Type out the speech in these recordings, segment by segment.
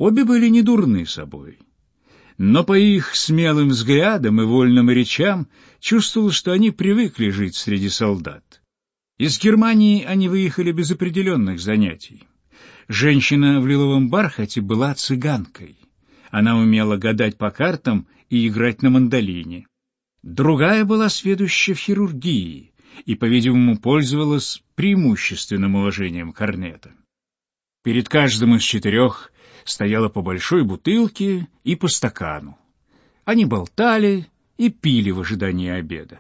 Обе были недурны собой, но по их смелым взглядам и вольным речам чувствовал, что они привыкли жить среди солдат. Из Германии они выехали без определенных занятий. Женщина в лиловом бархате была цыганкой. Она умела гадать по картам и играть на мандолине. Другая была сведуща в хирургии и, по-видимому, пользовалась преимущественным уважением корнета. Перед каждым из четырех стояло по большой бутылке и по стакану. Они болтали и пили в ожидании обеда.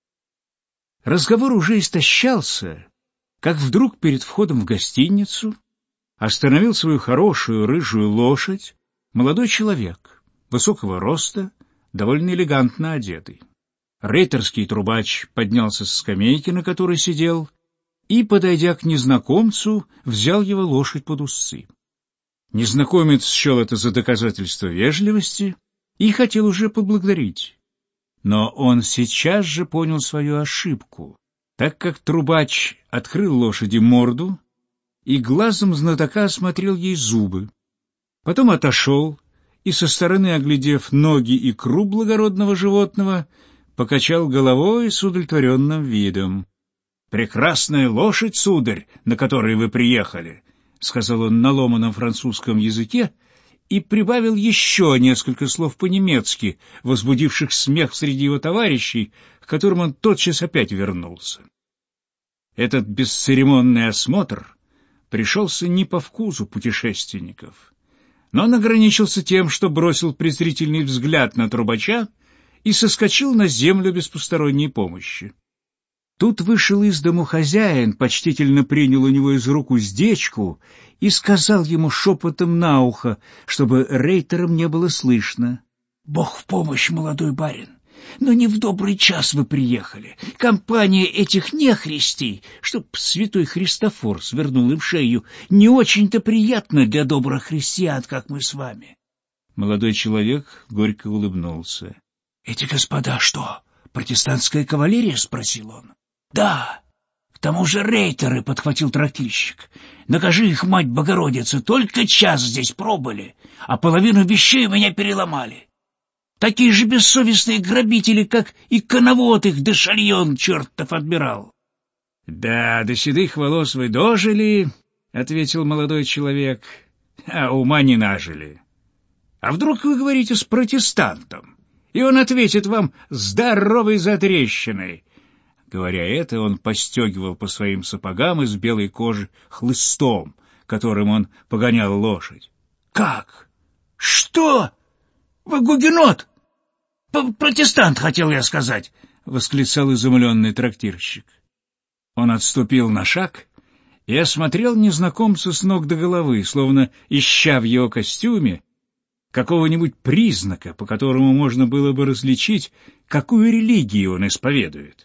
Разговор уже истощался, как вдруг перед входом в гостиницу остановил свою хорошую рыжую лошадь молодой человек, высокого роста, довольно элегантно одетый. Рейтерский трубач поднялся с скамейки, на которой сидел, и, подойдя к незнакомцу, взял его лошадь под усы. Незнакомец счел это за доказательство вежливости и хотел уже поблагодарить. Но он сейчас же понял свою ошибку, так как трубач открыл лошади морду и глазом знатока осмотрел ей зубы. Потом отошел и, со стороны оглядев ноги и круп благородного животного, покачал головой с удовлетворенным видом. — Прекрасная лошадь, сударь, на которой вы приехали, — сказал он на ломаном французском языке и прибавил еще несколько слов по-немецки, возбудивших смех среди его товарищей, к которым он тотчас опять вернулся. Этот бесцеремонный осмотр пришелся не по вкусу путешественников, но он ограничился тем, что бросил презрительный взгляд на трубача и соскочил на землю без посторонней помощи. Тут вышел из дому хозяин, почтительно принял у него из рук уздечку и сказал ему шепотом на ухо, чтобы рейтерам не было слышно: «Бог в помощь, молодой барин, но не в добрый час вы приехали. Компания этих нехристей, чтоб святой Христофор свернул им шею, не очень-то приятно для добрых христиан, как мы с вами». Молодой человек горько улыбнулся. «Эти господа что, протестантская кавалерия?» — спросил он. «Да, к тому же рейтеры», — подхватил трактирщик. «Накажи их, мать Богородица, только час здесь пробыли, а половину вещей у меня переломали. Такие же бессовестные грабители, как и коновод их Дешальон, чертов адмирал». «Да, до седых волос вы дожили», — ответил молодой человек, — «а ума не нажили. А вдруг вы говорите с протестантом, и он ответит вам здоровой затрещиной». Говоря это, он постегивал по своим сапогам из белой кожи хлыстом, которым он погонял лошадь. — Как? Что? Вы гугенот? Протестант, хотел я сказать, — восклицал изумленный трактирщик. Он отступил на шаг и осмотрел незнакомца с ног до головы, словно ища в его костюме какого-нибудь признака, по которому можно было бы различить, какую религию он исповедует.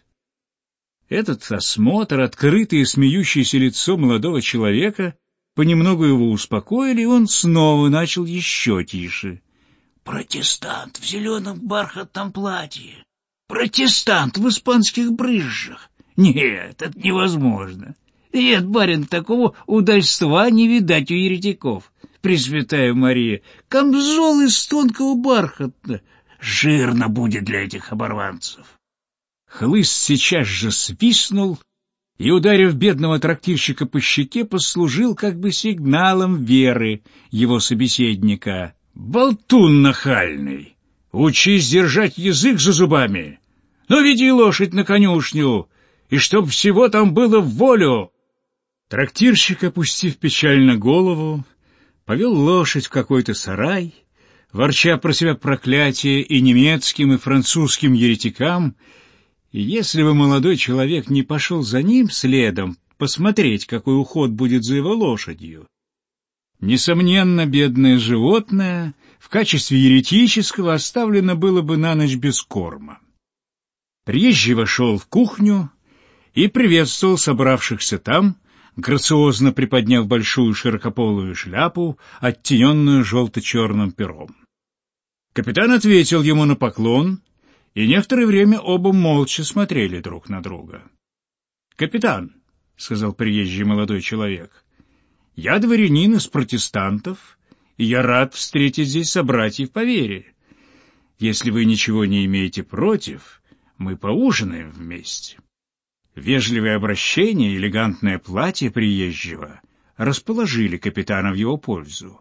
Этот осмотр, открытое и смеющееся лицо молодого человека понемногу его успокоили, и он снова начал еще тише. «Протестант в зеленом бархатном платье! Протестант в испанских брызжах! Нет, это невозможно! Нет, барин, такого удальства не видать у еретиков! Пресвятая Мария, камзол из тонкого бархата! Жирно будет для этих оборванцев!» Хлыст сейчас же свистнул и, ударив бедного трактирщика по щеке, послужил как бы сигналом веры его собеседника. «Болтун нахальный! Учись держать язык за зубами! Ну, веди лошадь на конюшню, и чтоб всего там было в волю!» Трактирщик, опустив печально голову, повел лошадь в какой-то сарай, ворча про себя проклятие и немецким, и французским еретикам, и если бы молодой человек не пошел за ним следом посмотреть, какой уход будет за его лошадью, несомненно, бедное животное в качестве еретического оставлено было бы на ночь без корма. Приезжий вошел в кухню и приветствовал собравшихся там, грациозно приподняв большую широкополую шляпу, оттененную желто-черным пером. Капитан ответил ему на поклон, и некоторое время оба молча смотрели друг на друга. — Капитан, — сказал приезжий молодой человек, — я дворянин из протестантов и я рад встретить здесь собратьев по вере. Если вы ничего не имеете против, мы поужинаем вместе». Вежливое обращение и элегантное платье приезжего расположили капитана в его пользу,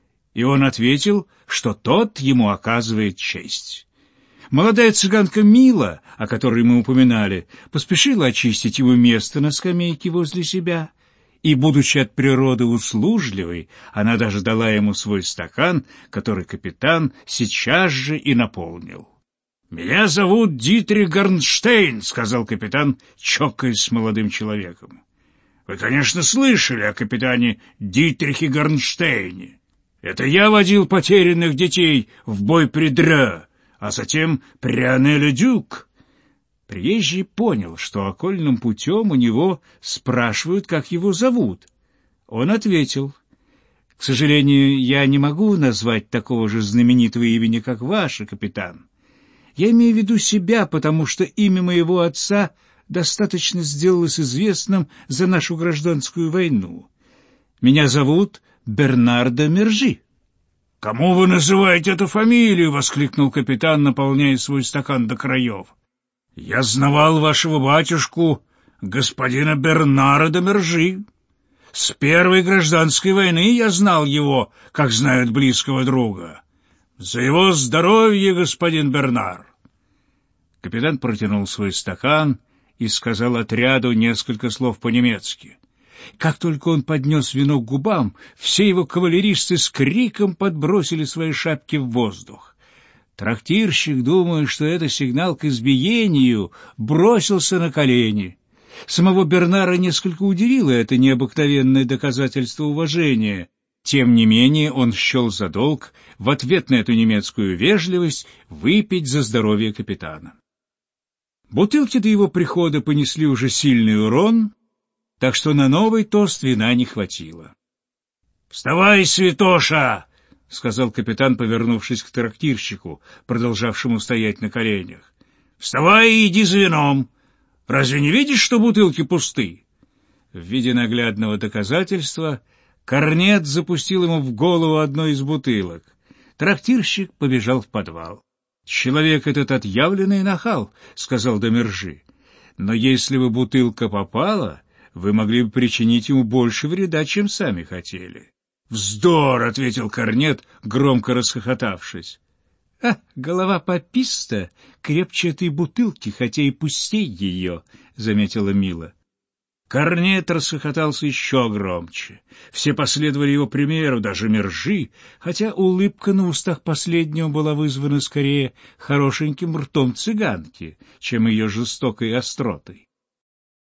и он ответил, что тот ему оказывает честь. Молодая цыганка Мила, о которой мы упоминали, поспешила очистить ему место на скамейке возле себя, и, будучи от природы услужливой, она даже дала ему свой стакан, который капитан сейчас же и наполнил. «Меня зовут Дитрих Горнштейн», — сказал капитан, чокаясь с молодым человеком. «Вы, конечно, слышали о капитане Дитрихе Горнштейне. Это я водил потерянных детей в бой при Дрё, а затем при Анеле-Дюк». Приезжий понял, что окольным путем у него спрашивают, как его зовут. Он ответил: «К сожалению, я не могу назвать такого же знаменитого имени, как ваше, капитан. Я имею в виду себя, потому что имя моего отца достаточно сделалось известным за нашу гражданскую войну. Меня зовут Бернар де Мержи». «Кому вы называете эту фамилию?» — воскликнул капитан, наполняя свой стакан до краев. «Я знавал вашего батюшку, господина Бернара де Мержи. С первой гражданской войны я знал его, как знают близкого друга. За его здоровье, господин Бернар!» Капитан протянул свой стакан и сказал отряду несколько слов по-немецки. Как только он поднес вино к губам, все его кавалеристы с криком подбросили свои шапки в воздух. Трактирщик, думая, что это сигнал к избиению, бросился на колени. Самого Бернара несколько удивило это необыкновенное доказательство уважения. Тем не менее он счел за долг в ответ на эту немецкую вежливость выпить за здоровье капитана. Бутылки до его прихода понесли уже сильный урон, так что на новый тост вина не хватило. «Вставай, святоша!» — сказал капитан, повернувшись к трактирщику, продолжавшему стоять на коленях. «Вставай и иди за вином! Разве не видишь, что бутылки пусты?» В виде наглядного доказательства корнет запустил ему в голову одной из бутылок. Трактирщик побежал в подвал. «Человек этот отъявленный нахал», — сказал де Мержи. «Но если бы бутылка попала, вы могли бы причинить ему больше вреда, чем сами хотели». «Вздор!» — ответил корнет, громко расхохотавшись. Голова пописта крепче этой бутылки, хотя и пустей ее», — заметила Мила. Корнет расхохотался еще громче. Все последовали его примеру, даже Мержи, хотя улыбка на устах последнего была вызвана скорее хорошеньким ртом цыганки, чем ее жестокой остротой.